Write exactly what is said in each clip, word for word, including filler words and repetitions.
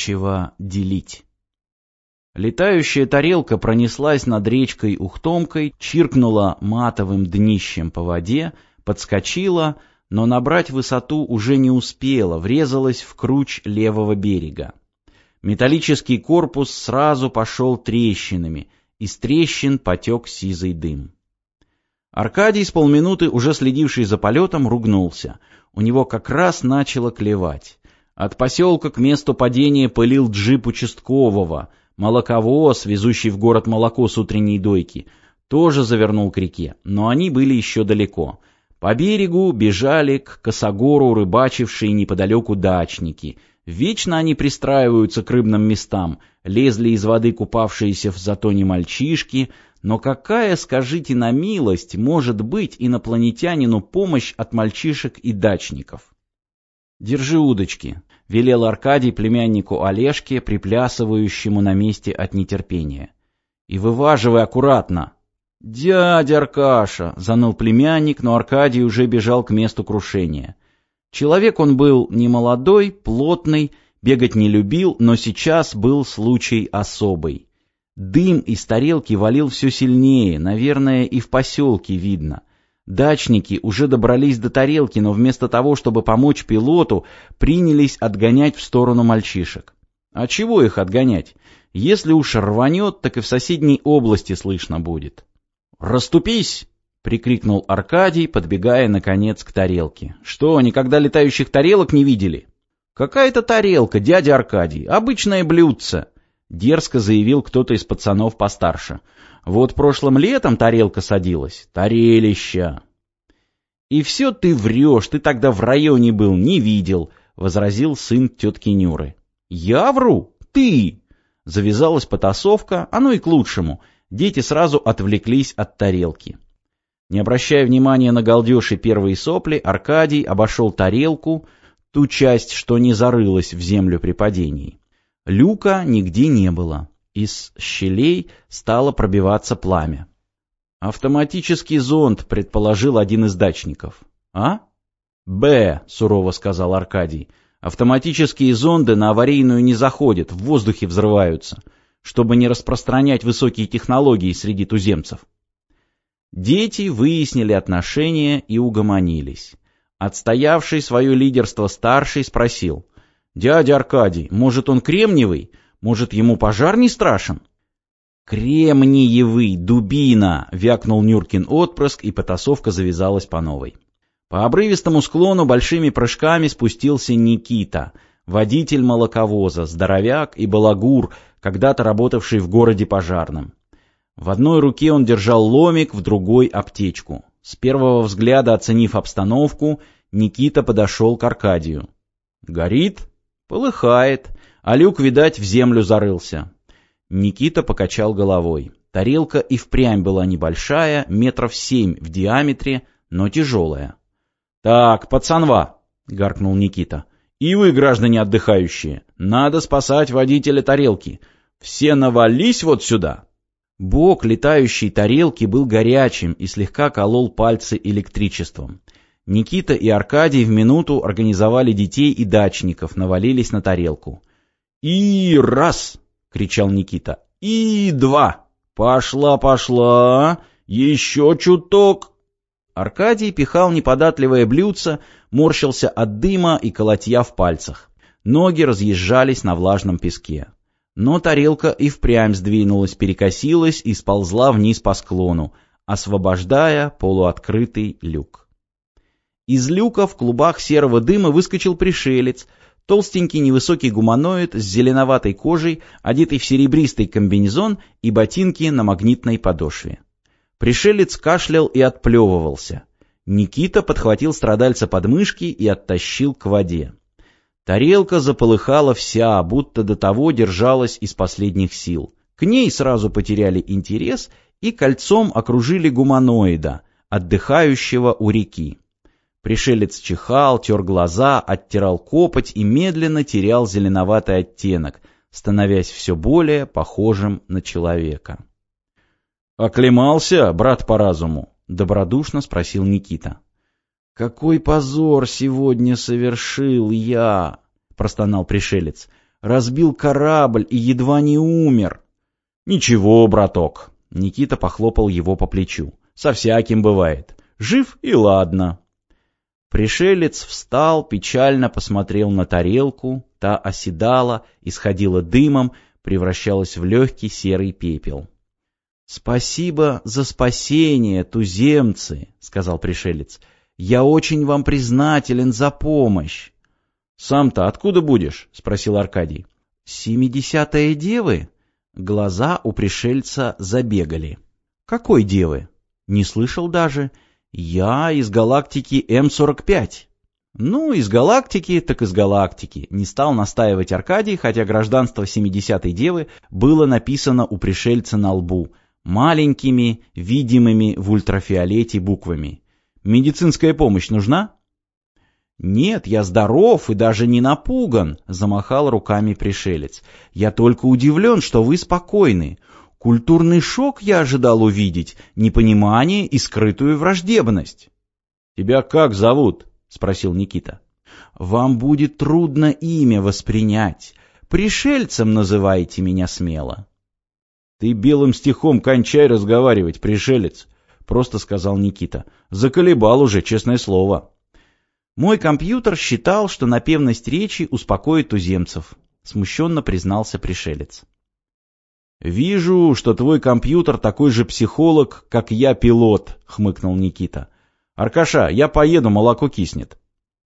нечего делить. Летающая тарелка пронеслась над речкой Ухтомкой, чиркнула матовым днищем по воде, подскочила, но набрать высоту уже не успела, врезалась в круч левого берега. Металлический корпус сразу пошел трещинами, из трещин потек сизый дым. Аркадий, с полминуты уже следивший за полетом, ругнулся. У него как раз начало клевать. От поселка к месту падения пылил джип участкового. Молоковоз, везущий в город молоко с утренней дойки, тоже завернул к реке, но они были еще далеко. По берегу бежали к косогору рыбачившие неподалеку дачники. Вечно они пристраиваются к рыбным местам, лезли из воды купавшиеся в затоне мальчишки. Но какая, скажите на милость, может быть инопланетянину помощь от мальчишек и дачников? «Держи удочки», — велел Аркадий племяннику Олежке, приплясывающему на месте от нетерпения. «И вываживай аккуратно». «Дядя Аркаша», — заныл племянник, но Аркадий уже бежал к месту крушения. Человек он был немолодой, плотный, бегать не любил, но сейчас был случай особый. Дым из тарелки валил все сильнее, наверное, и в поселке видно. Дачники уже добрались до тарелки, но вместо того, чтобы помочь пилоту, принялись отгонять в сторону мальчишек. А чего их отгонять? Если уж рванет, так и в соседней области слышно будет. «Расступись!» — прикрикнул Аркадий, подбегая, наконец, к тарелке. «Что, никогда летающих тарелок не видели?» «Какая-то тарелка, дядя Аркадий, обычное блюдце!» — дерзко заявил кто-то из пацанов постарше. «Вот прошлым летом тарелка садилась. Тарелища!» «И все ты врешь, ты тогда в районе был, не видел», — возразил сын тетки Нюры. «Я вру? Ты!» Завязалась потасовка, оно и к лучшему. Дети сразу отвлеклись от тарелки. Не обращая внимания на галдеж и первые сопли, Аркадий обошел тарелку, ту часть, что не зарылась в землю при падении. Люка нигде не было. Из щелей стало пробиваться пламя. «Автоматический зонд», — предположил один из дачников. «А?» «Б», — сурово сказал Аркадий. «Автоматические зонды на аварийную не заходят, в воздухе взрываются, чтобы не распространять высокие технологии среди туземцев». Дети выяснили отношения и угомонились. Отстоявший свое лидерство старший спросил: «Дядя Аркадий, может, он кремниевый? Может, ему пожар не страшен?» «Кремниевый, дубина!» — вякнул Нюркин отпрыск, и потасовка завязалась по новой. По обрывистому склону большими прыжками спустился Никита, водитель молоковоза, здоровяк и балагур, когда-то работавший в городе пожарным. В одной руке он держал ломик, в другой — аптечку. С первого взгляда оценив обстановку, Никита подошел к Аркадию. «Горит?» «Полыхает, а люк, видать, в землю зарылся». Никита покачал головой. Тарелка и впрямь была небольшая, метров семь в диаметре, но тяжелая. «Так, пацанва!» — гаркнул Никита. «И вы, граждане отдыхающие, надо спасать водителя тарелки. Все навались вот сюда!» Бок летающей тарелки был горячим и слегка колол пальцы электричеством. Никита и Аркадий в минуту организовали детей и дачников, навалились на тарелку. «И раз!» — кричал Никита. «И два! Пошла, пошла! Еще чуток!» Аркадий пихал неподатливое блюдце, морщился от дыма и колотья в пальцах. Ноги разъезжались на влажном песке. Но тарелка и впрямь сдвинулась, перекосилась и сползла вниз по склону, освобождая полуоткрытый люк. Из люка в клубах серого дыма выскочил пришелец, толстенький невысокий гуманоид с зеленоватой кожей, одетый в серебристый комбинезон и ботинки на магнитной подошве. Пришелец кашлял и отплевывался. Никита подхватил страдальца под мышки и оттащил к воде. Тарелка заполыхала вся, будто до того держалась из последних сил. К ней сразу потеряли интерес и кольцом окружили гуманоида, отдыхающего у реки. Пришелец чихал, тер глаза, оттирал копоть и медленно терял зеленоватый оттенок, становясь все более похожим на человека. «Оклемался, брат по разуму?» — добродушно спросил Никита. «Какой позор сегодня совершил я!» — простонал пришелец. разбил корабль и едва не умер. Ничего, браток. Никита похлопал его по плечу. Со всяким бывает. Жив и ладно. Пришелец встал, печально посмотрел на тарелку, та оседала, исходила дымом, превращалась в легкий серый пепел. «Спасибо за спасение, туземцы», — сказал пришелец. «Я очень вам признателен за помощь». «Сам-то откуда будешь?» — спросил Аркадий. «Семидесятая девы?» Глаза у пришельца забегали. «Какой девы?» «Не слышал даже. Я из галактики эм сорок пять». «Ну, из галактики, так из галактики», — не стал настаивать Аркадий, хотя гражданство семидесятой девы было написано у пришельца на лбу маленькими, видимыми в ультрафиолете буквами. «Медицинская помощь нужна?» «Нет, я здоров и даже не напуган», — замахал руками пришелец. «Я только удивлен, что вы спокойны. Культурный шок я ожидал увидеть, непонимание и скрытую враждебность». «Тебя как зовут?» — спросил Никита. «Вам будет трудно имя воспринять. Пришельцем называйте меня смело». «Ты белым стихом кончай разговаривать, пришелец», — просто сказал Никита. «Заколебал уже, честное слово». «Мой компьютер считал, что напевность речи успокоит туземцев», — смущенно признался пришелец. «Вижу, что твой компьютер такой же психолог, как я пилот», — хмыкнул Никита. «Аркаша, я поеду, молоко киснет».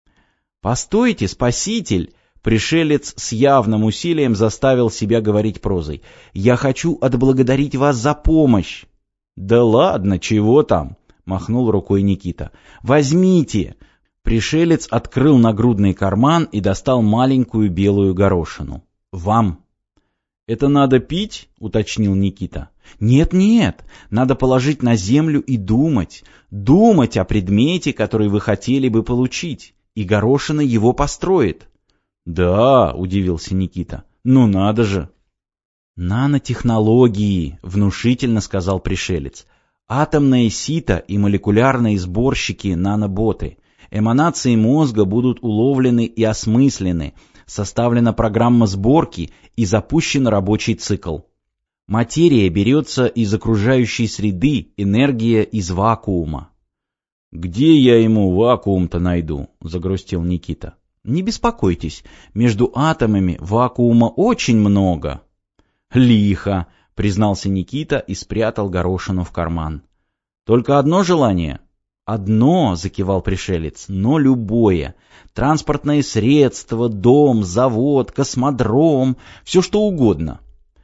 «Постойте, спаситель!» Пришелец с явным усилием заставил себя говорить прозой. «Я хочу отблагодарить вас за помощь». «Да ладно, чего там?» — махнул рукой Никита. «Возьмите!» Пришелец открыл нагрудный карман и достал маленькую белую горошину. «Вам». «Это надо пить?» — уточнил Никита. «Нет-нет, надо положить на землю и думать. Думать о предмете, который вы хотели бы получить. И горошина его построит». «Да», — удивился Никита. «Ну надо же». «Нанотехнологии», — внушительно сказал пришелец. «Атомное сито и молекулярные сборщики наноботы. Эманации мозга будут уловлены и осмыслены. Составлена программа сборки и запущен рабочий цикл. Материя берется из окружающей среды, энергия из вакуума». «Где я ему вакуум-то найду?» — загрустил Никита. «Не беспокойтесь, между атомами вакуума очень много». «Лихо», — признался Никита и спрятал горошину в карман. «Только одно желание?» «Одно», — закивал пришелец, — «но любое. Транспортное средство, дом, завод, космодром, все что угодно».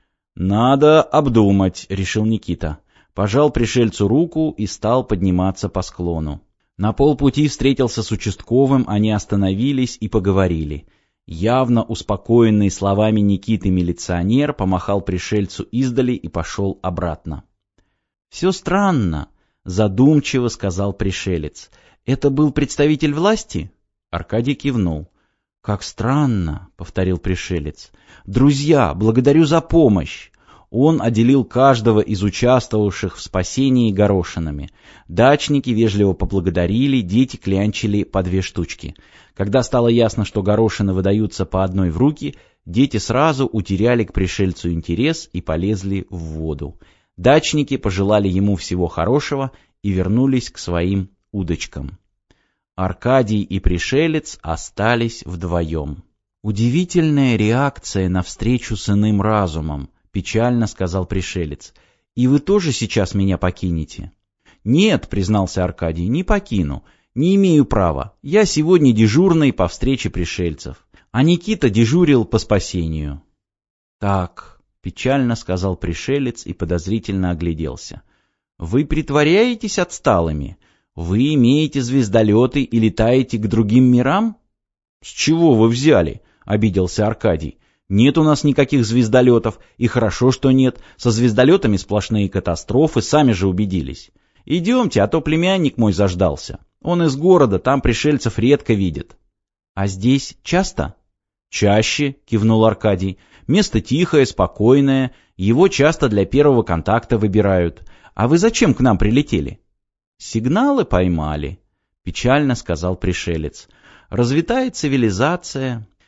«Надо обдумать», — решил Никита. Пожал пришельцу руку и стал подниматься по склону. На полпути встретился с участковым, они остановились и поговорили. Явно успокоенный словами Никиты милиционер помахал пришельцу издали и пошел обратно. «Все странно», — задумчиво сказал пришелец. «Это был представитель власти?» Аркадий кивнул. «Как странно», — повторил пришелец. «Друзья, благодарю за помощь». Он отделил каждого из участвовавших в спасении горошинами. Дачники вежливо поблагодарили, дети клянчили по две штучки. Когда стало ясно, что горошины выдаются по одной в руки, дети сразу утеряли к пришельцу интерес и полезли в воду. Дачники пожелали ему всего хорошего и вернулись к своим удочкам. Аркадий и пришелец остались вдвоем. «Удивительная реакция на встречу с иным разумом», — печально сказал пришелец. «И вы тоже сейчас меня покинете?» «Нет», — признался Аркадий, — «не покину. Не имею права. Я сегодня дежурный по встрече пришельцев, а Никита дежурил по спасению». «Так», — печально сказал пришелец и подозрительно огляделся. «Вы притворяетесь отсталыми? Вы имеете звездолеты и летаете к другим мирам?» «С чего вы взяли?» — обиделся Аркадий. «Нет у нас никаких звездолетов, и хорошо, что нет. Со звездолетами сплошные катастрофы, сами же убедились. Идемте, а то племянник мой заждался. Он из города, там пришельцев редко видит». «А здесь часто?» «Чаще», — кивнул Аркадий. «Место тихое, спокойное, его часто для первого контакта выбирают. А вы зачем к нам прилетели?» «Сигналы поймали», — печально сказал пришелец. «Развитая цивилизация.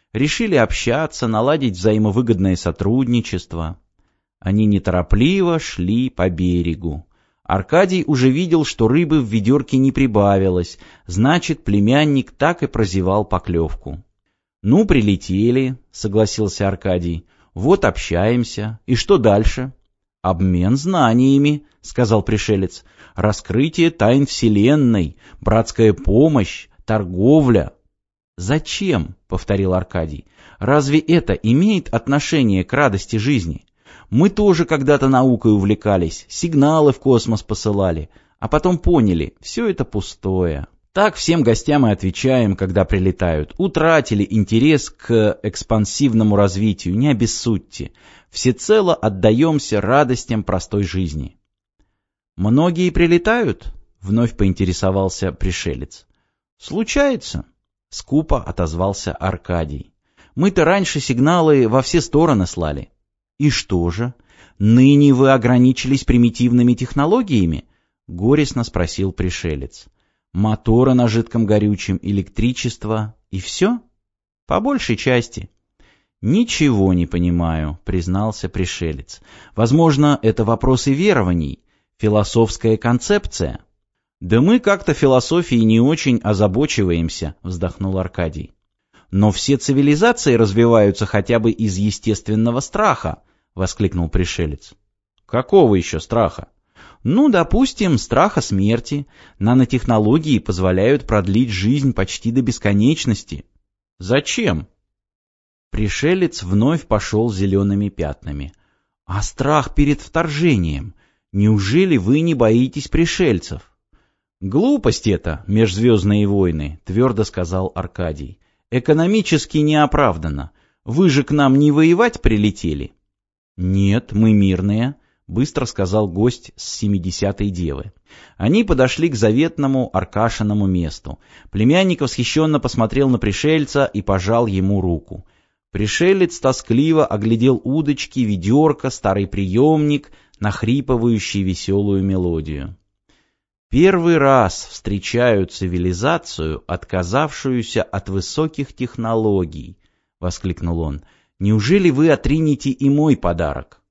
Решили общаться, наладить взаимовыгодное сотрудничество. Они неторопливо шли по берегу. Аркадий уже видел, что рыбы в ведерке не прибавилось, значит, племянник так и прозевал поклевку. «Ну, прилетели», — согласился Аркадий. «Вот общаемся. И что дальше?» «Обмен знаниями», — сказал пришелец. «Раскрытие тайн Вселенной, братская помощь, торговля». «Зачем?» — повторил Аркадий. «Разве это имеет отношение к радости жизни? Мы тоже когда-то наукой увлекались, сигналы в космос посылали, а потом поняли, все это пустое». Так всем гостям и отвечаем, когда прилетают. Утратили интерес к экспансивному развитию, не обессудьте. Всецело отдаемся радостям простой жизни. «Многие прилетают?» — вновь поинтересовался пришелец. «Случается», — скупо отозвался Аркадий. «Мы-то раньше сигналы во все стороны слали». «И что же? Ныне вы ограничились примитивными технологиями?» — горестно спросил пришелец. «Моторы на жидком горючем, электричество и все?» «По большей части». «Ничего не понимаю», — признался пришелец. «Возможно, это вопросы верований, философская концепция». «Да мы как-то философией не очень озабочиваемся», — вздохнул Аркадий. «Но все цивилизации развиваются хотя бы из естественного страха», — воскликнул пришелец. «Какого еще страха?» «Ну, допустим, страха смерти. Нанотехнологии позволяют продлить жизнь почти до бесконечности». «Зачем?» Пришелец вновь пошел зелеными пятнами. «А страх перед вторжением? Неужели вы не боитесь пришельцев?» «Глупость это, межзвездные войны», — твердо сказал Аркадий. «Экономически неоправданно. Вы же к нам не воевать прилетели?» «Нет, мы мирные», — быстро сказал гость с семидесятой девы. Они подошли к заветному Аркашиному месту. Племянник восхищенно посмотрел на пришельца и пожал ему руку. Пришелец тоскливо оглядел удочки, ведерко, старый приемник, нахрипывающий веселую мелодию. «Первый раз встречаю цивилизацию, отказавшуюся от высоких технологий», — воскликнул он. «Неужели вы отринете и мой подарок?»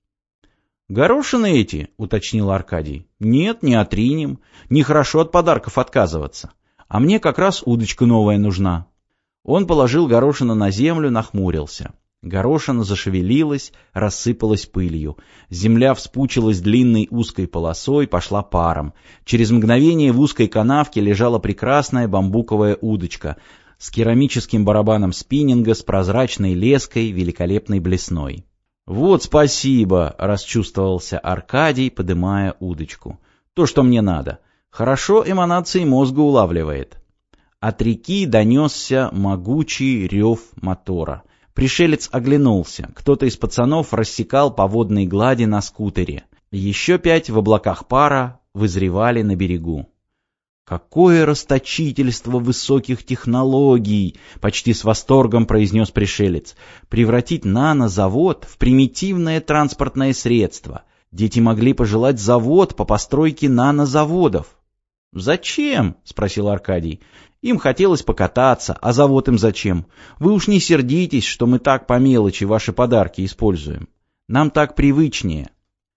«Горошины эти?» — уточнил Аркадий. «Нет, не отринем. Нехорошо от подарков отказываться. А мне как раз удочка новая нужна». Он положил горошину на землю, нахмурился. Горошина зашевелилась, рассыпалась пылью. Земля вспучилась длинной узкой полосой, пошла паром. Через мгновение в узкой канавке лежала прекрасная бамбуковая удочка с керамическим барабаном спиннинга, с прозрачной леской, великолепной блесной. «Вот спасибо!» — расчувствовался Аркадий, подымая удочку. «То, что мне надо. Хорошо эманации мозга улавливает». От реки донесся могучий рев мотора. Пришелец оглянулся. Кто-то из пацанов рассекал по водной глади на скутере. Еще пять в облаках пара вызревали на берегу. «Какое расточительство высоких технологий!» — почти с восторгом произнес пришелец. «Превратить нанозавод в примитивное транспортное средство. Дети могли пожелать завод по постройке нанозаводов». «Зачем?» — спросил Аркадий. «Им хотелось покататься, а завод им зачем? Вы уж не сердитесь, что мы так по мелочи ваши подарки используем. Нам так привычнее».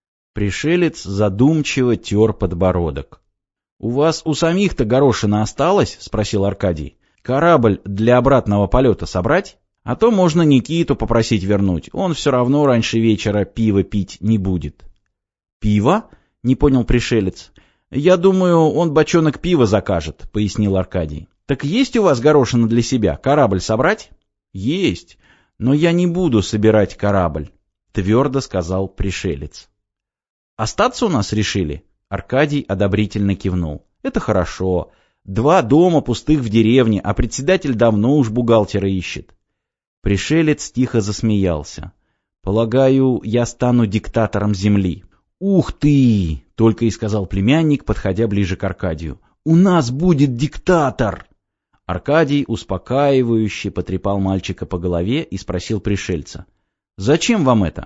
Пришелец задумчиво тер подбородок. «У вас у самих-то горошина осталось?» — спросил Аркадий. «Корабль для обратного полета собрать? А то можно Никиту попросить вернуть. Он все равно раньше вечера пиво пить не будет». «Пиво?» — не понял пришелец. «Я думаю, он бочонок пива закажет», — пояснил Аркадий. «Так есть у вас горошина для себя? Корабль собрать?» «Есть, но я не буду собирать корабль», — твердо сказал пришелец. «Остаться у нас решили?» Аркадий одобрительно кивнул. «Это хорошо. Два дома пустых в деревне, а председатель давно уж бухгалтера ищет». Пришелец тихо засмеялся. «Полагаю, я стану диктатором земли». «Ух ты!» — только и сказал племянник, подходя ближе к Аркадию. «У нас будет диктатор!» Аркадий успокаивающе потрепал мальчика по голове и спросил пришельца. «Зачем вам это?»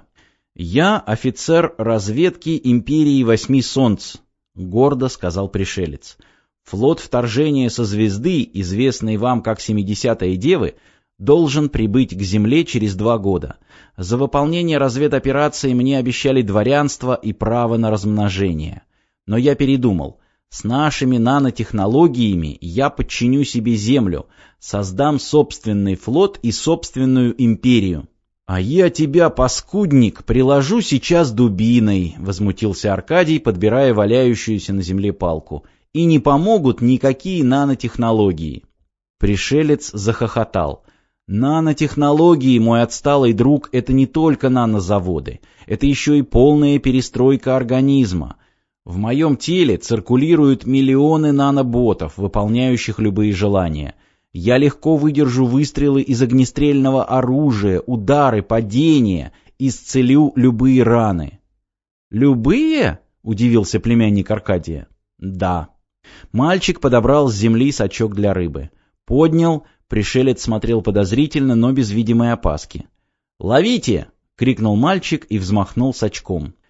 «Я офицер разведки империи Восьми Солнц», — гордо сказал пришелец. «Флот вторжения со звезды, известный вам как Семидесятые Девы, Должен прибыть к Земле через два года. За выполнение разведоперации мне обещали дворянство и право на размножение. Но я передумал. С нашими нанотехнологиями я подчиню себе Землю, создам собственный флот и собственную империю. «А я тебя, паскудник, приложу сейчас дубиной», — возмутился Аркадий, подбирая валяющуюся на земле палку. «И не помогут никакие нанотехнологии». Пришелец захохотал. «Нанотехнологии, мой отсталый друг, это не только нанозаводы, это еще и полная перестройка организма. В моем теле циркулируют миллионы наноботов, выполняющих любые желания. Я легко выдержу выстрелы из огнестрельного оружия, удары, падения, исцелю любые раны». «Любые?» — удивился племянник Аркадия. «Да». Мальчик подобрал с земли сачок для рыбы. Поднял, пришелец смотрел подозрительно, но без видимой опаски. «Ловите!» — крикнул мальчик и взмахнул сачком.